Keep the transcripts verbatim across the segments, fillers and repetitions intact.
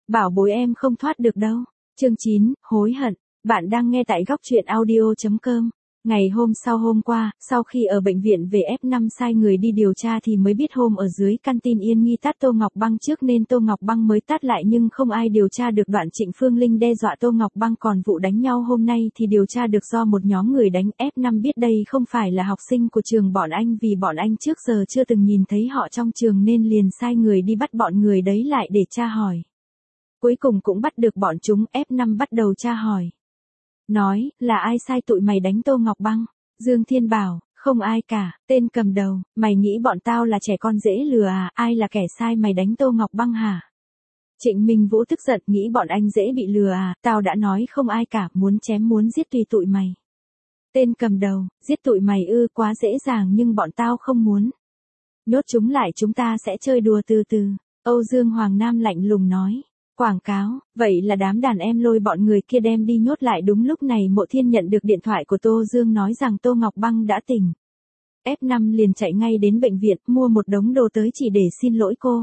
Bảo bối em không thoát được đâu. Chương chín, hối hận. Bạn đang nghe tại góc truyện audio chấm com. Ngày hôm sau hôm qua, sau khi ở bệnh viện về ép năm sai người đi điều tra thì mới biết hôm ở dưới căn tin Yên Nghi tát Tô Ngọc Băng trước nên Tô Ngọc Băng mới tát lại, nhưng không ai điều tra được đoạn Trịnh Phương Linh đe dọa Tô Ngọc Băng. Còn vụ đánh nhau hôm nay thì điều tra được do một nhóm người đánh. ép năm biết đây không phải là học sinh của trường bọn anh vì bọn anh trước giờ chưa từng nhìn thấy họ trong trường nên liền sai người đi bắt bọn người đấy lại để tra hỏi. Cuối cùng cũng bắt được bọn chúng. ép năm bắt đầu tra hỏi. Nói, là ai sai tụi mày đánh Tô Ngọc Băng? Dương Thiên bảo, không ai cả. Tên cầm đầu, mày nghĩ bọn tao là trẻ con dễ lừa à? Ai là kẻ sai mày đánh Tô Ngọc Băng hả? Trịnh Minh Vũ tức giận, nghĩ bọn anh dễ bị lừa à? Tao đã nói không ai cả, muốn chém muốn giết tùy tụi mày. Tên cầm đầu, giết tụi mày ư? Quá dễ dàng nhưng bọn tao không muốn. Nhốt chúng lại, chúng ta sẽ chơi đùa từ từ. Âu Dương Hoàng Nam lạnh lùng nói. Quảng cáo, vậy là đám đàn em lôi bọn người kia đem đi nhốt lại. Đúng lúc này Mộ Thiên nhận được điện thoại của Tô Dương nói rằng Tô Ngọc Băng đã tỉnh. ép năm liền chạy ngay đến bệnh viện, mua một đống đồ tới chỉ để xin lỗi cô.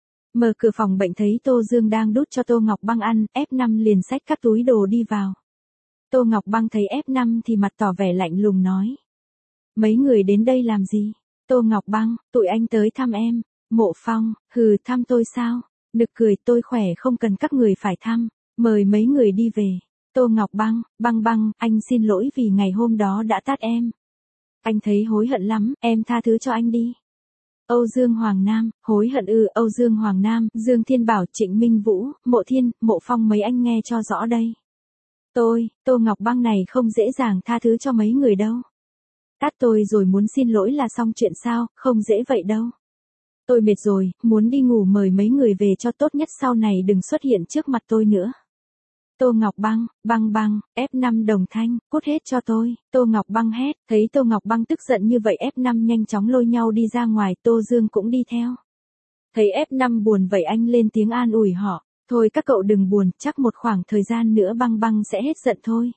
Mở cửa phòng bệnh thấy Tô Dương đang đút cho Tô Ngọc Băng ăn, ép năm liền xách các túi đồ đi vào. Tô Ngọc Băng thấy ép năm thì mặt tỏ vẻ lạnh lùng nói. Mấy người đến đây làm gì? Tô Ngọc Băng, tụi anh tới thăm em. Mộ Phong, hừ, thăm tôi sao? Nực cười, tôi khỏe không cần các người phải thăm, mời mấy người đi về. Tô Ngọc Băng, Băng Băng, anh xin lỗi vì ngày hôm đó đã tát em. Anh thấy hối hận lắm, em tha thứ cho anh đi. Âu Dương Hoàng Nam, hối hận ư? Âu Dương Hoàng Nam, Dương Thiên bảo, Trịnh Minh Vũ, Mộ Thiên, Mộ Phong, mấy anh nghe cho rõ đây. Tôi, Tô Ngọc Băng này không dễ dàng tha thứ cho mấy người đâu. Tát tôi rồi muốn xin lỗi là xong chuyện sao? Không dễ vậy đâu. Tôi mệt rồi, muốn đi ngủ, mời mấy người về cho tốt nhất sau này đừng xuất hiện trước mặt tôi nữa. Tô Ngọc Băng, Băng Băng, ép năm đồng thanh, cút hết cho tôi. Tô Ngọc Băng hét, thấy Tô Ngọc Băng tức giận như vậy ép năm nhanh chóng lôi nhau đi ra ngoài, Tô Dương cũng đi theo. Thấy ép năm buồn vậy anh lên tiếng an ủi họ, thôi các cậu đừng buồn, chắc một khoảng thời gian nữa Băng Băng sẽ hết giận thôi.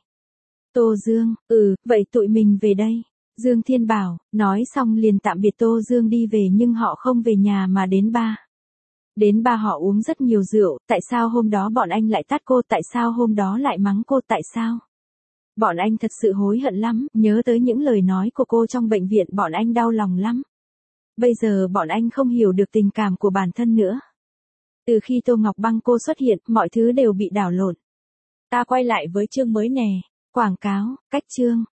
Tô Dương, ừ, vậy tụi mình về đây. Dương Thiên bảo, nói xong liền tạm biệt Tô Dương đi về, nhưng họ không về nhà mà đến bar. Đến bar họ uống rất nhiều rượu. Tại sao hôm đó bọn anh lại tát cô? Tại sao hôm đó lại mắng cô? Tại sao? Bọn anh thật sự hối hận lắm, nhớ tới những lời nói của cô trong bệnh viện bọn anh đau lòng lắm. Bây giờ bọn anh không hiểu được tình cảm của bản thân nữa. Từ khi Tô Ngọc Băng cô xuất hiện, mọi thứ đều bị đảo lộn. Ta quay lại với chương mới nè. Quảng cáo, cách chương.